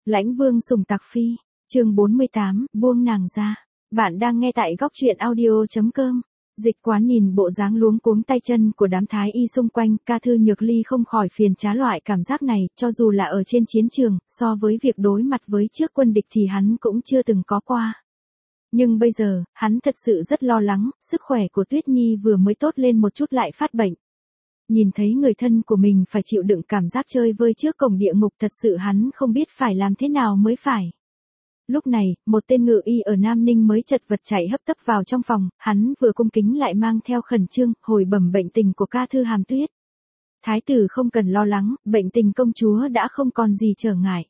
Lãnh Vương sủng Tặc Phi, chương 48, buông nàng ra. Bạn đang nghe tại góc truyện audio.com. Dịch Quán nhìn bộ dáng luống cuống tay chân của đám thái y xung quanh, Ca Thư Nhược Ly không khỏi phiền trá loại cảm giác này, cho dù là ở trên chiến trường, so với việc đối mặt với trước quân địch thì hắn cũng chưa từng có qua. Nhưng bây giờ, hắn thật sự rất lo lắng, sức khỏe của Tuyết Nhi vừa mới tốt lên một chút lại phát bệnh. Nhìn thấy người thân của mình phải chịu đựng cảm giác chơi vơi trước cổng địa ngục, thật sự hắn không biết phải làm thế nào mới phải. Lúc này, một tên ngự y ở Nam Ninh mới chật vật chạy hấp tấp vào trong phòng, hắn vừa cung kính lại mang theo khẩn trương, hồi bẩm bệnh tình của Ca Thư Hàm Tuyết. Thái tử không cần lo lắng, bệnh tình công chúa đã không còn gì trở ngại.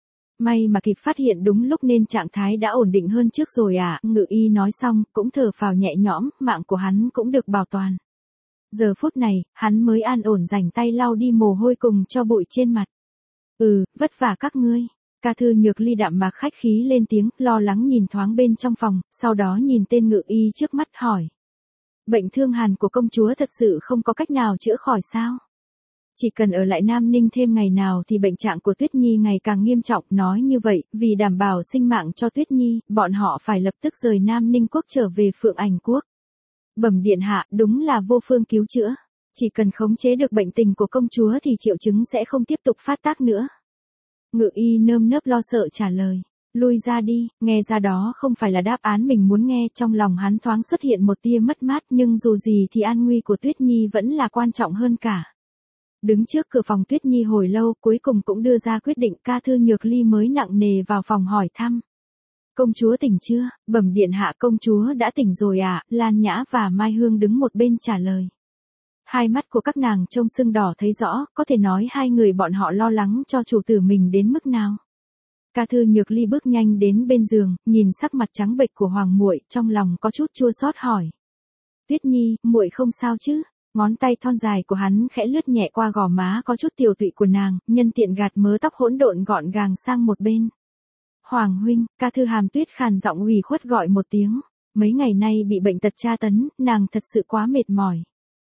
May mà kịp phát hiện đúng lúc nên trạng thái đã ổn định hơn trước rồi à, ngự y nói xong, cũng thở phào nhẹ nhõm, mạng của hắn cũng được bảo toàn. Giờ phút này, hắn mới an ổn rảnh tay lau đi mồ hôi cùng cho bụi trên mặt. Vất vả các ngươi. Ca Thư Nhược Ly đạm mạc khách khí lên tiếng, lo lắng nhìn thoáng bên trong phòng, sau đó nhìn tên ngự y trước mắt hỏi. Bệnh thương hàn của công chúa thật sự không có cách nào chữa khỏi sao? Chỉ cần ở lại Nam Ninh thêm ngày nào thì bệnh trạng của Tuyết Nhi ngày càng nghiêm trọng. Nói như vậy, vì đảm bảo sinh mạng cho Tuyết Nhi, bọn họ phải lập tức rời Nam Ninh quốc trở về Phượng Ảnh quốc. Bẩm điện hạ, đúng là vô phương cứu chữa. Chỉ cần khống chế được bệnh tình của công chúa thì triệu chứng sẽ không tiếp tục phát tác nữa. Ngự y nơm nớp lo sợ trả lời. Lui ra đi, nghe ra đó không phải là đáp án mình muốn nghe. Trong lòng hắn thoáng xuất hiện một tia mất mát, nhưng dù gì thì an nguy của Tuyết Nhi vẫn là quan trọng hơn cả. Đứng trước cửa phòng Tuyết Nhi hồi lâu, cuối cùng cũng đưa ra quyết định. Ca Thư Nhược Ly mới nặng nề vào phòng hỏi thăm. Công chúa tỉnh chưa? Bẩm điện hạ, công chúa đã tỉnh rồi ạ. Lan Nhã và Mai Hương đứng một bên trả lời. Hai mắt của các nàng trông sưng đỏ thấy rõ, có thể nói hai người bọn họ lo lắng cho chủ tử mình đến mức nào. Ca Thư Nhược Ly bước nhanh đến bên giường, nhìn sắc mặt trắng bệch của hoàng muội, trong lòng có chút chua xót hỏi. Tuyết Nhi, muội không sao chứ? Ngón tay thon dài của hắn khẽ lướt nhẹ qua gò má có chút tiều tụy của nàng, nhân tiện gạt mớ tóc hỗn độn gọn gàng sang một bên. Hoàng huynh, Ca Thư Hàm Tuyết khàn giọng ủy khuất gọi một tiếng. Mấy ngày nay bị bệnh tật tra tấn, nàng thật sự quá mệt mỏi.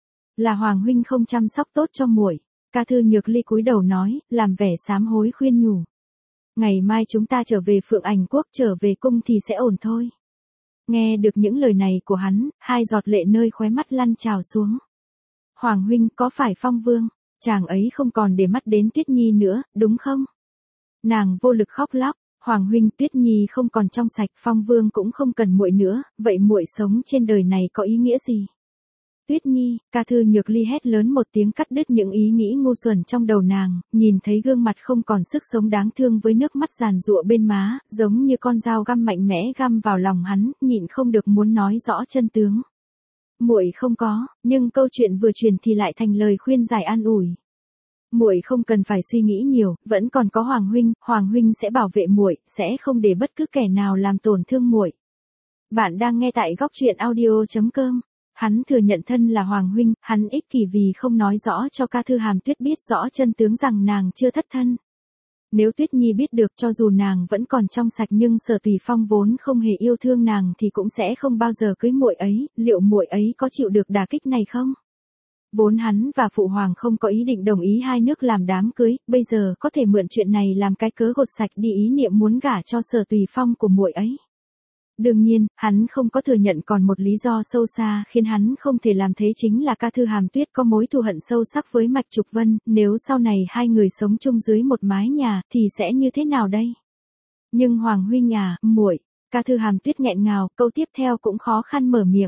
Là Hoàng huynh không chăm sóc tốt cho muội. Ca Thư Nhược Ly cúi đầu nói, làm vẻ sám hối khuyên nhủ. Ngày mai chúng ta trở về Phượng Ảnh quốc, trở về cung thì sẽ ổn thôi. Nghe được những lời này của hắn, hai giọt lệ nơi khóe mắt lăn trào xuống. Hoàng huynh, có phải Phong Vương, chàng ấy không còn để mắt đến Tuyết Nhi nữa, đúng không? Nàng vô lực khóc lóc. Hoàng huynh, Tuyết Nhi không còn trong sạch, Phong Vương cũng không cần muội nữa, vậy muội sống trên đời này có ý nghĩa gì? Tuyết Nhi, Ca Thư Nhược Ly hét lớn một tiếng cắt đứt những ý nghĩ ngu xuẩn trong đầu nàng, nhìn thấy gương mặt không còn sức sống đáng thương với nước mắt giàn giụa bên má, giống như con dao găm mạnh mẽ găm vào lòng hắn, nhịn không được muốn nói rõ chân tướng. Muội không có, nhưng câu chuyện vừa truyền thì lại thành lời khuyên giải an ủi. Muội không cần phải suy nghĩ nhiều, vẫn còn có Hoàng huynh sẽ bảo vệ muội, sẽ không để bất cứ kẻ nào làm tổn thương muội. Bạn đang nghe tại góc truyện audio.com. Hắn thừa nhận thân là Hoàng huynh, hắn ích kỷ vì không nói rõ cho Ca Thư Hàm Tuyết biết rõ chân tướng rằng nàng chưa thất thân. Nếu Tuyết Nhi biết được, cho dù nàng vẫn còn trong sạch nhưng Sở Tùy Phong vốn không hề yêu thương nàng thì cũng sẽ không bao giờ cưới muội ấy, liệu muội ấy có chịu được đả kích này không? Vốn hắn và Phụ Hoàng không có ý định đồng ý hai nước làm đám cưới, bây giờ có thể mượn chuyện này làm cái cớ gột sạch đi ý niệm muốn gả cho Sở Tùy Phong của muội ấy. Đương nhiên, hắn không có thừa nhận còn một lý do sâu xa khiến hắn không thể làm thế, chính là Ca Thư Hàm Tuyết có mối thù hận sâu sắc với Mạch Trục Vân, nếu sau này hai người sống chung dưới một mái nhà thì sẽ như thế nào đây? Nhưng Hoàng huynh à, muội, Ca Thư Hàm Tuyết nghẹn ngào, câu tiếp theo cũng khó khăn mở miệng.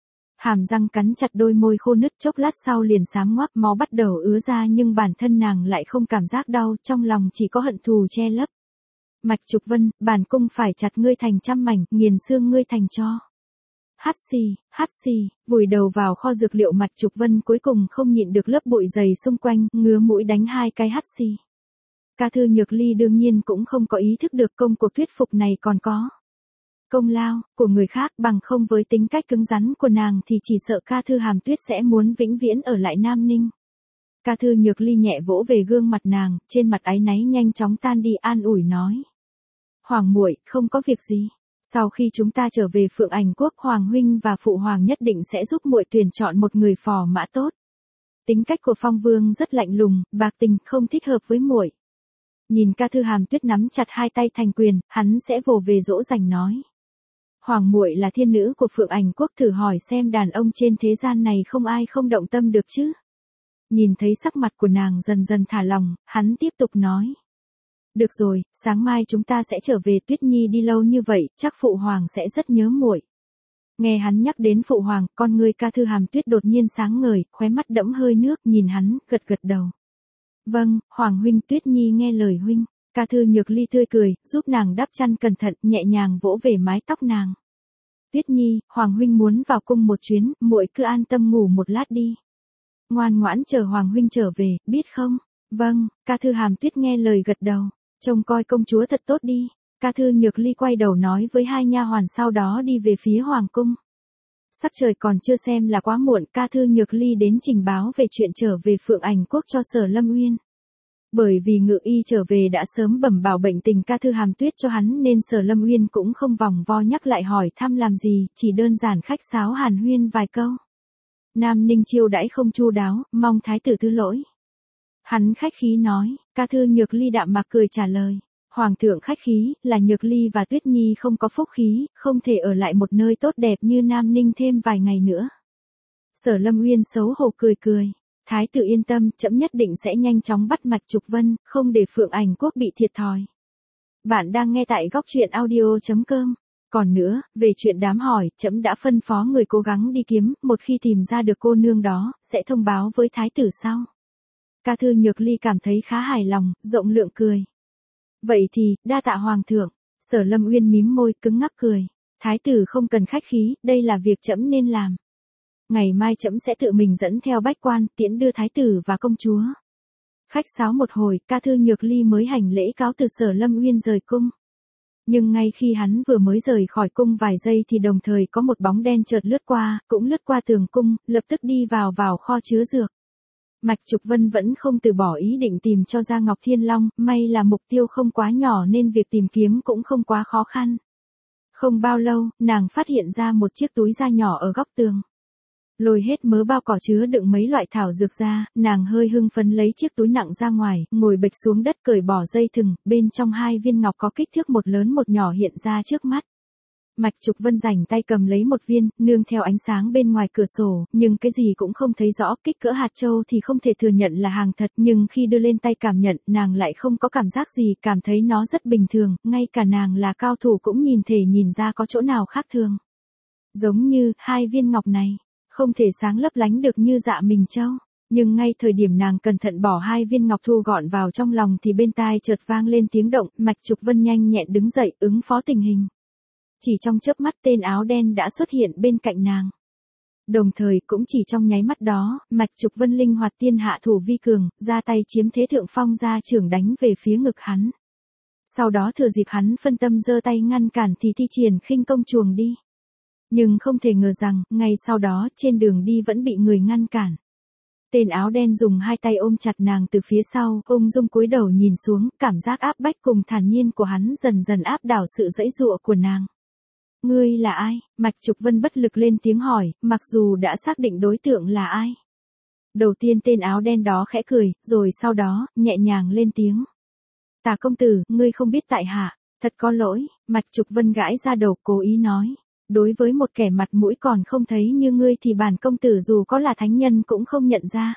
Hàm răng cắn chặt đôi môi khô nứt, chốc lát sau liền xám ngoác, máu bắt đầu ứa ra nhưng bản thân nàng lại không cảm giác đau, trong lòng chỉ có hận thù che lấp. Mạch Trục Vân, bản cung phải chặt ngươi thành trăm mảnh, nghiền xương ngươi thành tro. Hát xì, vùi đầu vào kho dược liệu, Mạch Trục Vân cuối cùng không nhịn được lớp bụi dày xung quanh, ngứa mũi đánh hai cái hắt xì. Ca Thư Nhược Ly đương nhiên cũng không có ý thức được công cuộc thuyết phục này còn có công lao của người khác, bằng không với tính cách cứng rắn của nàng thì chỉ sợ Ca Thư Hàm Tuyết sẽ muốn vĩnh viễn ở lại Nam Ninh. Ca Thư Nhược Ly nhẹ vỗ về gương mặt nàng, trên mặt áy náy nhanh chóng tan đi, an ủi nói. Hoàng muội, không có việc gì. Sau khi chúng ta trở về Phượng Ảnh quốc, Hoàng huynh và Phụ Hoàng nhất định sẽ giúp muội tuyển chọn một người phò mã tốt. Tính cách của Phong Vương rất lạnh lùng, bạc tình, không thích hợp với muội. Nhìn ca thư Hàm Tuyết nắm chặt hai tay thành quyền, hắn sẽ vồ về dỗ dành nói. Hoàng muội là thiên nữ của Phượng Ảnh Quốc, thử hỏi xem đàn ông trên thế gian này không ai không động tâm được chứ. Nhìn thấy sắc mặt của nàng dần dần thả lòng, hắn tiếp tục nói. Được rồi, sáng mai chúng ta sẽ trở về, Tuyết Nhi đi lâu như vậy, chắc phụ hoàng sẽ rất nhớ muội. Nghe hắn nhắc đến phụ hoàng, con ngươi ca thư Hàm Tuyết đột nhiên sáng ngời, khóe mắt đẫm hơi nước, nhìn hắn, gật gật đầu. Vâng, Hoàng huynh, Tuyết Nhi nghe lời huynh. Ca thư Nhược Ly tươi cười, giúp nàng đắp chăn cẩn thận, nhẹ nhàng vỗ về mái tóc nàng. Tuyết Nhi, Hoàng huynh muốn vào cung một chuyến, muội cứ an tâm ngủ một lát đi. Ngoan ngoãn chờ Hoàng huynh trở về, biết không? Vâng, ca thư Hàm Tuyết nghe lời gật đầu. Trông coi công chúa thật tốt đi. Ca thư Nhược Ly quay đầu nói với hai nha hoàn, sau đó đi về phía hoàng cung. Sắc trời còn chưa xem là quá muộn, ca thư Nhược Ly đến trình báo về chuyện trở về Phượng Ảnh Quốc cho Sở Lâm Uyên. Bởi vì Ngự Y trở về đã sớm bẩm bảo bệnh tình ca thư Hàm Tuyết cho hắn nên Sở Lâm Uyên cũng không vòng vo nhắc lại hỏi thăm làm gì, chỉ đơn giản khách sáo hàn huyên vài câu. Nam Ninh chiêu đãi không chu đáo, mong thái tử thứ lỗi. Hắn khách khí nói, ca thư Nhược Ly đạm mạc cười trả lời. Hoàng thượng khách khí, là Nhược Ly và Tuyết Nhi không có phúc khí, không thể ở lại một nơi tốt đẹp như Nam Ninh thêm vài ngày nữa. Sở Lâm Uyên xấu hổ cười cười. Thái tử yên tâm, trẫm nhất định sẽ nhanh chóng bắt Mạch Trục Vân, không để Phượng Ảnh Quốc bị thiệt thòi. Bạn đang nghe tại góc truyện audio.com. Còn nữa, về chuyện đám hỏi, trẫm đã phân phó người cố gắng đi kiếm, một khi tìm ra được cô nương đó, sẽ thông báo với thái tử sau. Ca thư Nhược Ly cảm thấy khá hài lòng, rộng lượng cười. Vậy thì, đa tạ hoàng thượng. Sở Lâm Uyên mím môi, cứng ngắc cười. Thái tử không cần khách khí, đây là việc trẫm nên làm. Ngày mai trẫm sẽ tự mình dẫn theo bách quan, tiễn đưa thái tử và công chúa. Khách sáo một hồi, ca thư Nhược Ly mới hành lễ cáo từ Sở Lâm Uyên rời cung. Nhưng ngay khi hắn vừa mới rời khỏi cung vài giây thì đồng thời có một bóng đen chợt lướt qua, cũng lướt qua tường cung, lập tức đi vào kho chứa dược. Mạch Trục Vân vẫn không từ bỏ ý định tìm cho ra Ngọc Thiên Long, may là mục tiêu không quá nhỏ nên việc tìm kiếm cũng không quá khó khăn. Không bao lâu, nàng phát hiện ra một chiếc túi da nhỏ ở góc tường. Lôi hết mớ bao cỏ chứa đựng mấy loại thảo dược ra, nàng hơi hưng phấn lấy chiếc túi nặng ra ngoài, ngồi bệt xuống đất cởi bỏ dây thừng, bên trong hai viên ngọc có kích thước một lớn một nhỏ hiện ra trước mắt. Mạch Trục Vân rảnh tay cầm lấy một viên, nương theo ánh sáng bên ngoài cửa sổ, nhưng cái gì cũng không thấy rõ, kích cỡ hạt châu thì không thể thừa nhận là hàng thật, nhưng khi đưa lên tay cảm nhận, nàng lại không có cảm giác gì, cảm thấy nó rất bình thường, ngay cả nàng là cao thủ cũng nhìn ra có chỗ nào khác thường. Giống như, hai viên ngọc này, không thể sáng lấp lánh được như Dạ Mình Châu. Nhưng ngay thời điểm nàng cẩn thận bỏ hai viên ngọc thu gọn vào trong lòng thì bên tai chợt vang lên tiếng động, Mạch Trục Vân nhanh nhẹn đứng dậy, ứng phó tình hình. Chỉ trong chớp mắt tên áo đen đã xuất hiện bên cạnh nàng. Đồng thời cũng chỉ trong nháy mắt đó, Mạch Trục Vân linh hoạt tiên hạ thủ vi cường, ra tay chiếm thế thượng phong ra trưởng đánh về phía ngực hắn. Sau đó thừa dịp hắn phân tâm giơ tay ngăn cản thì thi triển khinh công chuồng đi. Nhưng không thể ngờ rằng, ngay sau đó, trên đường đi vẫn bị người ngăn cản. Tên áo đen dùng hai tay ôm chặt nàng từ phía sau, ung dung cúi đầu nhìn xuống, cảm giác áp bách cùng thản nhiên của hắn dần dần áp đảo sự giãy giụa của nàng. Ngươi là ai? Mạch Trục Vân bất lực lên tiếng hỏi, mặc dù đã xác định đối tượng là ai. Đầu tiên tên áo đen đó khẽ cười, rồi sau đó, nhẹ nhàng lên tiếng. Tả công tử, ngươi không biết tại hạ, thật có lỗi, Mạch Trục Vân gãi ra đầu cố ý nói. Đối với một kẻ mặt mũi còn không thấy như ngươi thì bản công tử dù có là thánh nhân cũng không nhận ra.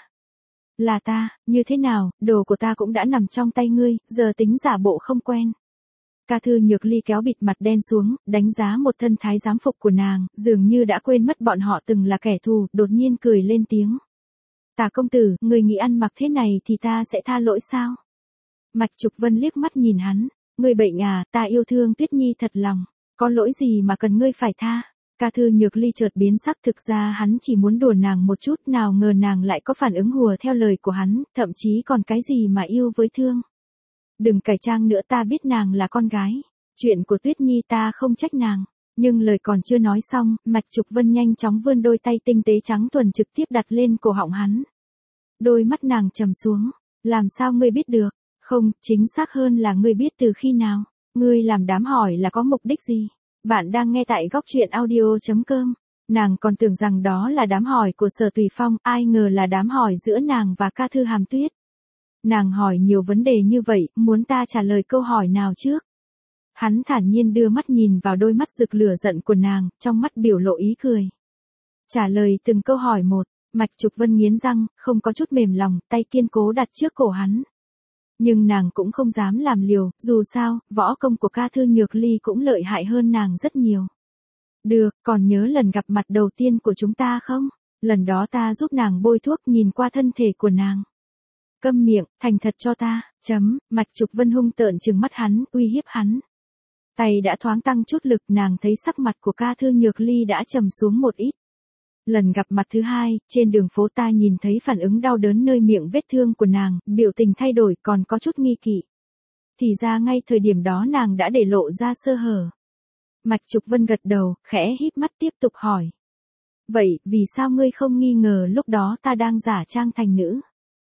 Là ta, như thế nào, đồ của ta cũng đã nằm trong tay ngươi, giờ tính giả bộ không quen. Ca thư Nhược Ly kéo bịt mặt đen xuống, đánh giá một thân thái giám phục của nàng, dường như đã quên mất bọn họ từng là kẻ thù, đột nhiên cười lên tiếng. Tả công tử, người nghĩ ăn mặc thế này thì ta sẽ tha lỗi sao? Mạch Trục Vân liếc mắt nhìn hắn, ngươi bệnh à, ta yêu thương Tuyết Nhi thật lòng. Có lỗi gì mà cần ngươi phải tha? Ca thư Nhược Ly chợt biến sắc, thực ra hắn chỉ muốn đùa nàng một chút, nào ngờ nàng lại có phản ứng hùa theo lời của hắn, thậm chí còn cái gì mà yêu với thương. Đừng cải trang nữa, ta biết nàng là con gái. Chuyện của Tuyết Nhi ta không trách nàng. Nhưng lời còn chưa nói xong, Mạch Trục Vân nhanh chóng vươn đôi tay tinh tế trắng thuần trực tiếp đặt lên cổ họng hắn. Đôi mắt nàng trầm xuống. Làm sao ngươi biết được? Không, chính xác hơn là ngươi biết từ khi nào? Ngươi làm đám hỏi là có mục đích gì? Bạn đang nghe tại góc truyện audio.com. Nàng còn tưởng rằng đó là đám hỏi của Sở Tùy Phong, ai ngờ là đám hỏi giữa nàng và ca thư Hàm Tuyết. Nàng hỏi nhiều vấn đề như vậy, muốn ta trả lời câu hỏi nào trước? Hắn thản nhiên đưa mắt nhìn vào đôi mắt rực lửa giận của nàng, trong mắt biểu lộ ý cười. Trả lời từng câu hỏi một, Mạch Trục Vân nghiến răng, không có chút mềm lòng, tay kiên cố đặt trước cổ hắn. Nhưng nàng cũng không dám làm liều, dù sao, võ công của ca thư Nhược Ly cũng lợi hại hơn nàng rất nhiều. Được, còn nhớ lần gặp mặt đầu tiên của chúng ta không? Lần đó ta giúp nàng bôi thuốc nhìn qua thân thể của nàng. Câm miệng, thành thật cho ta, Mạch Trục Vân hung tợn trừng mắt hắn, uy hiếp hắn. Tay đã thoáng tăng chút lực, nàng thấy sắc mặt của ca thư Nhược Ly đã trầm xuống một ít. Lần gặp mặt thứ hai, trên đường phố ta nhìn thấy phản ứng đau đớn nơi miệng vết thương của nàng, biểu tình thay đổi còn có chút nghi kỵ. Thì ra ngay thời điểm đó nàng đã để lộ ra sơ hở. Mạch Trục Vân gật đầu, khẽ híp mắt tiếp tục hỏi. Vậy, vì sao ngươi không nghi ngờ lúc đó ta đang giả trang thành nữ?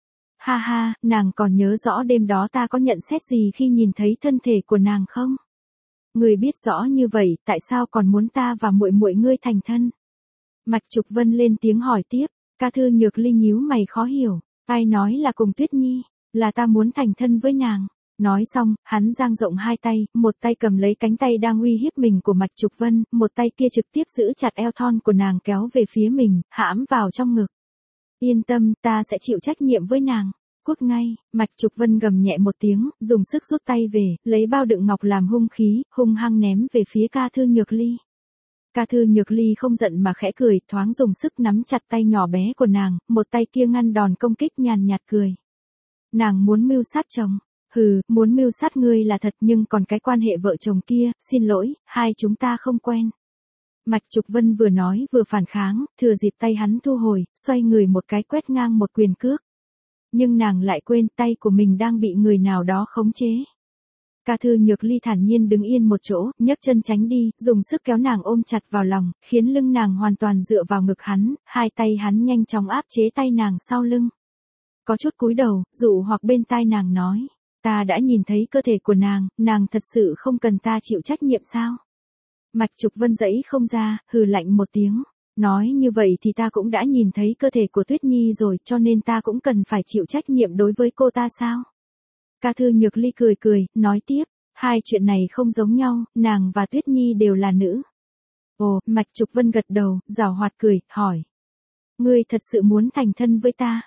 Ha ha, nàng còn nhớ rõ đêm đó ta có nhận xét gì khi nhìn thấy thân thể của nàng không? Ngươi biết rõ như vậy, tại sao còn muốn ta và muội muội ngươi thành thân? Mạch Trục Vân lên tiếng hỏi tiếp, ca thư Nhược Ly nhíu mày khó hiểu, ai nói là cùng Tuyết Nhi, là ta muốn thành thân với nàng. Nói xong, hắn dang rộng hai tay, một tay cầm lấy cánh tay đang uy hiếp mình của Mạch Trục Vân, một tay kia trực tiếp giữ chặt eo thon của nàng kéo về phía mình, hãm vào trong ngực. Yên tâm, ta sẽ chịu trách nhiệm với nàng. Cút ngay, Mạch Trục Vân gầm nhẹ một tiếng, dùng sức rút tay về, lấy bao đựng ngọc làm hung khí, hung hăng ném về phía ca thư Nhược Ly. Ca thư Nhược Ly không giận mà khẽ cười, thoáng dùng sức nắm chặt tay nhỏ bé của nàng, một tay kia ngăn đòn công kích nhàn nhạt cười. Nàng muốn mưu sát chồng. Hừ, muốn mưu sát ngươi là thật nhưng còn cái quan hệ vợ chồng kia, xin lỗi, hai chúng ta không quen. Mạch Trục Vân vừa nói vừa phản kháng, thừa dịp tay hắn thu hồi, xoay người một cái quét ngang một quyền cước. Nhưng nàng lại quên tay của mình đang bị người nào đó khống chế. Ca thư Nhược Ly thản nhiên đứng yên một chỗ, nhấc chân tránh đi, dùng sức kéo nàng ôm chặt vào lòng, khiến lưng nàng hoàn toàn dựa vào ngực hắn, hai tay hắn nhanh chóng áp chế tay nàng sau lưng. Có chút cúi đầu, dụ hoặc bên tai nàng nói. Ta đã nhìn thấy cơ thể của nàng thật sự không cần ta chịu trách nhiệm sao? Mạch Trục Vân giãy không ra, hừ lạnh một tiếng. Nói như vậy thì ta cũng đã nhìn thấy cơ thể của Tuyết Nhi rồi, cho nên ta cũng cần phải chịu trách nhiệm đối với cô ta sao? Ca thư Nhược Ly cười cười, nói tiếp, hai chuyện này không giống nhau, nàng và Tuyết Nhi đều là nữ. Ồ, Mạch Trục Vân gật đầu, giảo hoạt cười, hỏi. Ngươi thật sự muốn thành thân với ta?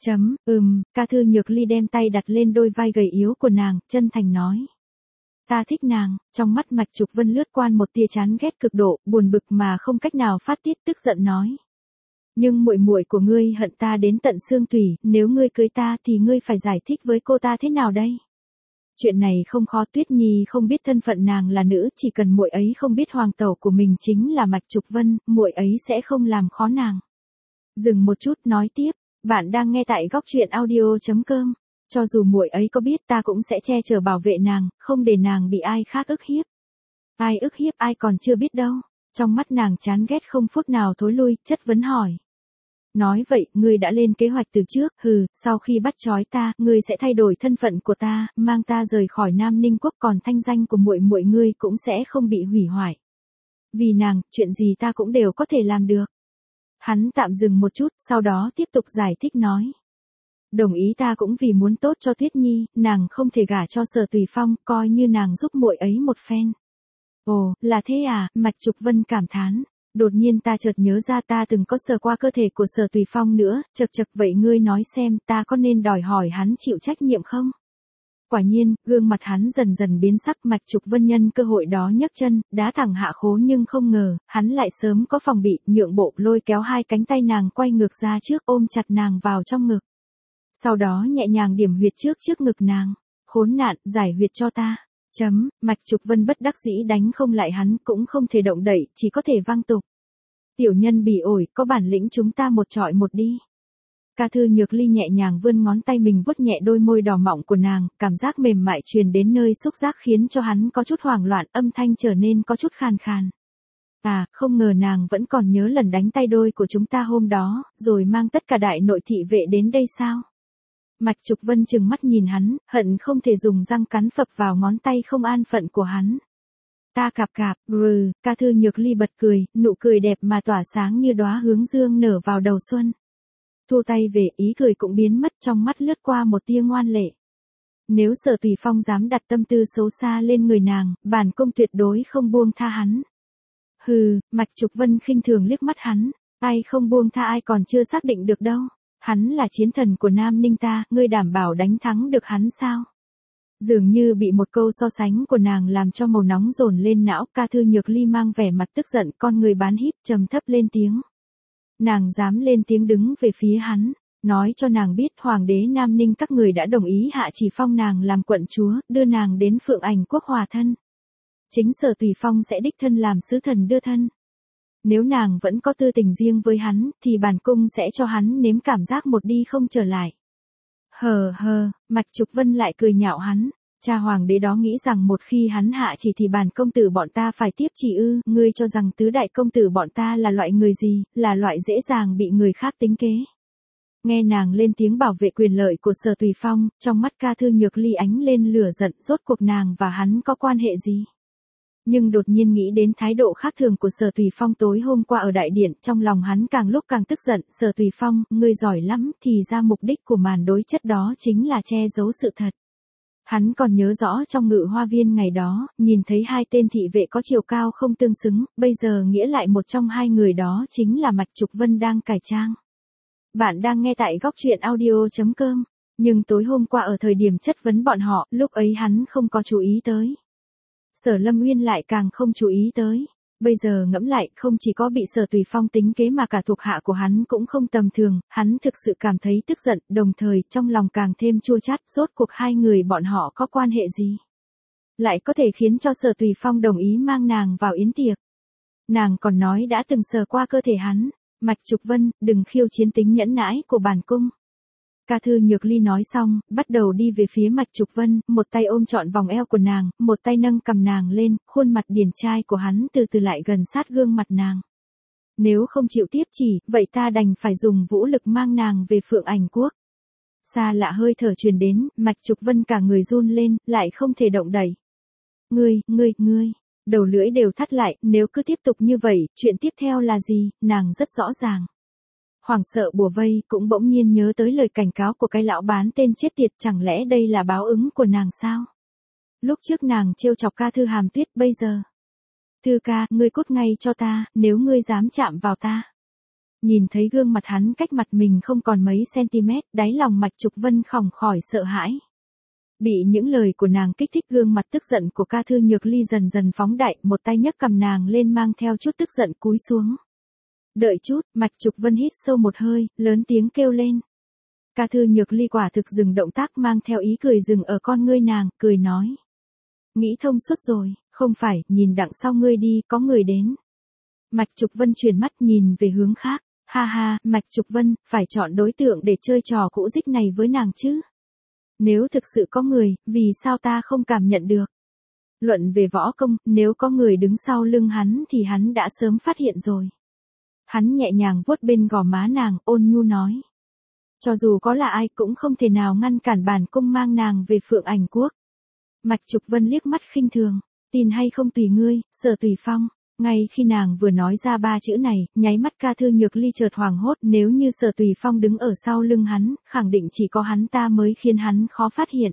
Ca thư Nhược Ly đem tay đặt lên đôi vai gầy yếu của nàng, chân thành nói. Ta thích nàng, trong mắt Mạch Trục Vân lướt qua một tia chán ghét cực độ, buồn bực mà không cách nào phát tiết, tức giận nói. Nhưng muội muội của ngươi hận ta đến tận xương tủy, nếu ngươi cưới ta thì ngươi phải giải thích với cô ta thế nào đây? Chuyện này không khó, Tuyết Nhi không biết thân phận nàng là nữ, chỉ cần muội ấy không biết hoàng tẩu của mình chính là Mạch Trục Vân, muội ấy sẽ không làm khó nàng. Dừng một chút nói tiếp. Bạn đang nghe tại góc truyện audio.com. Cho dù muội ấy có biết ta cũng sẽ che chở bảo vệ nàng, không để nàng bị ai khác ức hiếp. Ai ức hiếp ai còn chưa biết đâu. Trong mắt nàng chán ghét không phút nào thối lui, chất vấn hỏi. Nói vậy, ngươi đã lên kế hoạch từ trước, sau khi bắt trói ta, ngươi sẽ thay đổi thân phận của ta, mang ta rời khỏi Nam Ninh Quốc, còn thanh danh của muội muội ngươi cũng sẽ không bị hủy hoại. Vì nàng, chuyện gì ta cũng đều có thể làm được. Hắn tạm dừng một chút, sau đó tiếp tục giải thích nói. Đồng ý, ta cũng vì muốn tốt cho Tuyết Nhi, nàng không thể gả cho Sở Tùy Phong, coi như nàng giúp muội ấy một phen. Ồ, là thế à, Mạch Trục Vân cảm thán. Đột nhiên ta chợt nhớ ra ta từng có sờ qua cơ thể của Sở Tùy Phong nữa, chậc vậy ngươi nói xem ta có nên đòi hỏi hắn chịu trách nhiệm không? Quả nhiên, gương mặt hắn dần dần biến sắc, Mạch Trục Vân nhân cơ hội đó nhấc chân, đá thẳng hạ khố, nhưng không ngờ, hắn lại sớm có phòng bị, nhượng bộ, lôi kéo hai cánh tay nàng quay ngược ra trước, ôm chặt nàng vào trong ngực. Sau đó nhẹ nhàng điểm huyệt trước ngực nàng. Khốn nạn, giải huyệt cho ta. Mạch Trục Vân bất đắc dĩ đánh không lại hắn, cũng không thể động đậy, chỉ có thể vang tục. Tiểu nhân bỉ ổi, có bản lĩnh chúng ta một trọi một đi. Ca thư Nhược Ly nhẹ nhàng vươn ngón tay mình vuốt nhẹ đôi môi đỏ mọng của nàng, cảm giác mềm mại truyền đến nơi xúc giác khiến cho hắn có chút hoảng loạn, âm thanh trở nên có chút khàn khàn. À, không ngờ nàng vẫn còn nhớ lần đánh tay đôi của chúng ta hôm đó, rồi mang tất cả đại nội thị vệ đến đây sao? Mạch Trục Vân trừng mắt nhìn hắn, hận không thể dùng răng cắn phập vào ngón tay không an phận của hắn. Ta cạp, ca thư Nhược Ly bật cười, nụ cười đẹp mà tỏa sáng như đóa hướng dương nở vào đầu xuân. Thu tay về, ý cười cũng biến mất, trong mắt lướt qua một tia ngoan lệ. Nếu Sở Tùy Phong dám đặt tâm tư xấu xa lên người nàng, bản cung tuyệt đối không buông tha hắn. Hừ, Mạch Trục Vân khinh thường liếc mắt hắn, ai không buông tha ai còn chưa xác định được đâu. Hắn là chiến thần của Nam Ninh ta, ngươi đảm bảo đánh thắng được hắn sao? Dường như bị một câu so sánh của nàng làm cho màu nóng dồn lên não, Ca Thư Nhược Ly mang vẻ mặt tức giận, con người bán híp trầm thấp lên tiếng. Nàng dám lên tiếng đứng về phía hắn, nói cho nàng biết Hoàng đế Nam Ninh các người đã đồng ý hạ chỉ phong nàng làm quận chúa, đưa nàng đến Phượng Ảnh quốc hòa thân. Chính Sở Tùy Phong sẽ đích thân làm sứ thần đưa thân. Nếu nàng vẫn có tư tình riêng với hắn, thì bản cung sẽ cho hắn nếm cảm giác một đi không trở lại. Mạch Trục Vân lại cười nhạo hắn, cha hoàng đế đó nghĩ rằng một khi hắn hạ chỉ thì bản công tử bọn ta phải tiếp chỉ ư, ngươi cho rằng tứ đại công tử bọn ta là loại người gì, là loại dễ dàng bị người khác tính kế. Nghe nàng lên tiếng bảo vệ quyền lợi của Sở Tùy Phong, trong mắt Ca Thư Nhược Ly ánh lên lửa giận, rốt cuộc nàng và hắn có quan hệ gì? Nhưng đột nhiên nghĩ đến thái độ khác thường của Sở Tùy Phong tối hôm qua ở đại điện, trong lòng hắn càng lúc càng tức giận. Sở Tùy Phong, ngươi giỏi lắm, thì ra mục đích của màn đối chất đó chính là che giấu sự thật. Hắn còn nhớ rõ trong Ngự Hoa Viên ngày đó, nhìn thấy hai tên thị vệ có chiều cao không tương xứng, bây giờ nghĩa lại một trong hai người đó chính là Mạch Trục Vân đang cải trang. Bạn đang nghe tại góc truyện audio.com, nhưng tối hôm qua ở thời điểm chất vấn bọn họ, lúc ấy hắn không có chú ý tới. Sở Lâm Uyên lại càng không chú ý tới. Bây giờ ngẫm lại, không chỉ có bị Sở Tùy Phong tính kế mà cả thuộc hạ của hắn cũng không tầm thường, hắn thực sự cảm thấy tức giận, đồng thời trong lòng càng thêm chua chát, rốt cuộc hai người bọn họ có quan hệ gì? Lại có thể khiến cho Sở Tùy Phong đồng ý mang nàng vào yến tiệc. Nàng còn nói đã từng sờ qua cơ thể hắn. Mạch Trục Vân, đừng khiêu chiến tính nhẫn nãi của bản cung. Ca Thư Nhược Ly nói xong, bắt đầu đi về phía Mạch Trục Vân, một tay ôm trọn vòng eo của nàng, một tay nâng cầm nàng lên, khuôn mặt điển trai của hắn từ từ lại gần sát gương mặt nàng. Nếu không chịu tiếp chỉ, vậy ta đành phải dùng vũ lực mang nàng về Phượng Ảnh quốc. Xa lạ hơi thở truyền đến, Mạch Trục Vân cả người run lên, lại không thể động đậy. Ngươi, đầu lưỡi đều thắt lại, nếu cứ tiếp tục như vậy, chuyện tiếp theo là gì, nàng rất rõ ràng. Hoảng sợ bủa vây, cũng bỗng nhiên nhớ tới lời cảnh cáo của cái lão bán tên chết tiệt, chẳng lẽ đây là báo ứng của nàng sao? Lúc trước nàng trêu chọc Ca Thư Hàm Tuyết, bây giờ. Thư ca, ngươi cút ngay cho ta, nếu ngươi dám chạm vào ta. Nhìn thấy gương mặt hắn cách mặt mình không còn mấy cm, đáy lòng Mạch Trục Vân không khỏi sợ hãi. Bị những lời của nàng kích thích, gương mặt tức giận của Ca Thư Nhược Ly dần dần phóng đại, một tay nhấc cầm nàng lên mang theo chút tức giận cúi xuống. Đợi chút, Mạch Trục Vân hít sâu một hơi, lớn tiếng kêu lên. Ca Thư Nhược Ly quả thực dừng động tác, mang theo ý cười dừng ở con ngươi nàng, cười nói. Nghĩ thông suốt rồi, không phải, nhìn đằng sau ngươi đi, có người đến. Mạch Trục Vân chuyển mắt nhìn về hướng khác, ha, Mạch Trục Vân, phải chọn đối tượng để chơi trò cũ dích này với nàng chứ. Nếu thực sự có người, vì sao ta không cảm nhận được? Luận về võ công, nếu có người đứng sau lưng hắn thì hắn đã sớm phát hiện rồi. Hắn nhẹ nhàng vuốt bên gò má nàng, ôn nhu nói. Cho dù có là ai cũng không thể nào ngăn cản bản cung mang nàng về Phượng Ảnh quốc. Mạch Trục Vân liếc mắt khinh thường, tin hay không tùy ngươi, Sở Tùy Phong. Ngay khi nàng vừa nói ra ba chữ này, nháy mắt Ca Thư Nhược Ly chợt hoảng hốt, nếu như Sở Tùy Phong đứng ở sau lưng hắn, khẳng định chỉ có hắn ta mới khiến hắn khó phát hiện.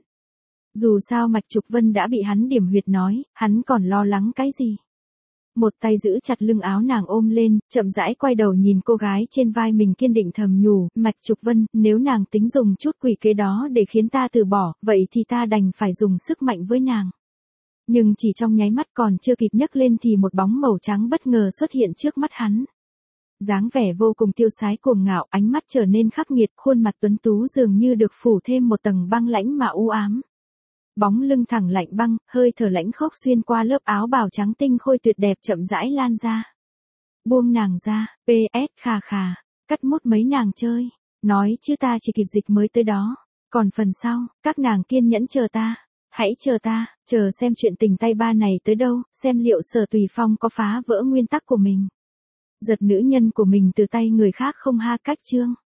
Dù sao Mạch Trục Vân đã bị hắn điểm huyệt nói, hắn còn lo lắng cái gì? Một tay giữ chặt lưng áo nàng ôm lên, chậm rãi quay đầu nhìn cô gái trên vai mình, kiên định thầm nhủ, Mạch Trục Vân, nếu nàng tính dùng chút quỷ kế đó để khiến ta từ bỏ, vậy thì ta đành phải dùng sức mạnh với nàng. Nhưng chỉ trong nháy mắt còn chưa kịp nhấc lên thì một bóng màu trắng bất ngờ xuất hiện trước mắt hắn. Dáng vẻ vô cùng tiêu sái cuồng ngạo, ánh mắt trở nên khắc nghiệt, khuôn mặt tuấn tú dường như được phủ thêm một tầng băng lãnh mà u ám. Bóng lưng thẳng lạnh băng, hơi thở lãnh khốc xuyên qua lớp áo bào trắng tinh khôi tuyệt đẹp chậm rãi lan ra. Buông nàng ra, PS khà, cắt mút mấy nàng chơi, nói chứ ta chỉ kịp dịch mới tới đó, còn phần sau, các nàng kiên nhẫn chờ ta, hãy chờ ta, chờ xem chuyện tình tay ba này tới đâu, xem liệu Sở Tùy Phong có phá vỡ nguyên tắc của mình. Giật nữ nhân của mình từ tay người khác không ha, cách chương.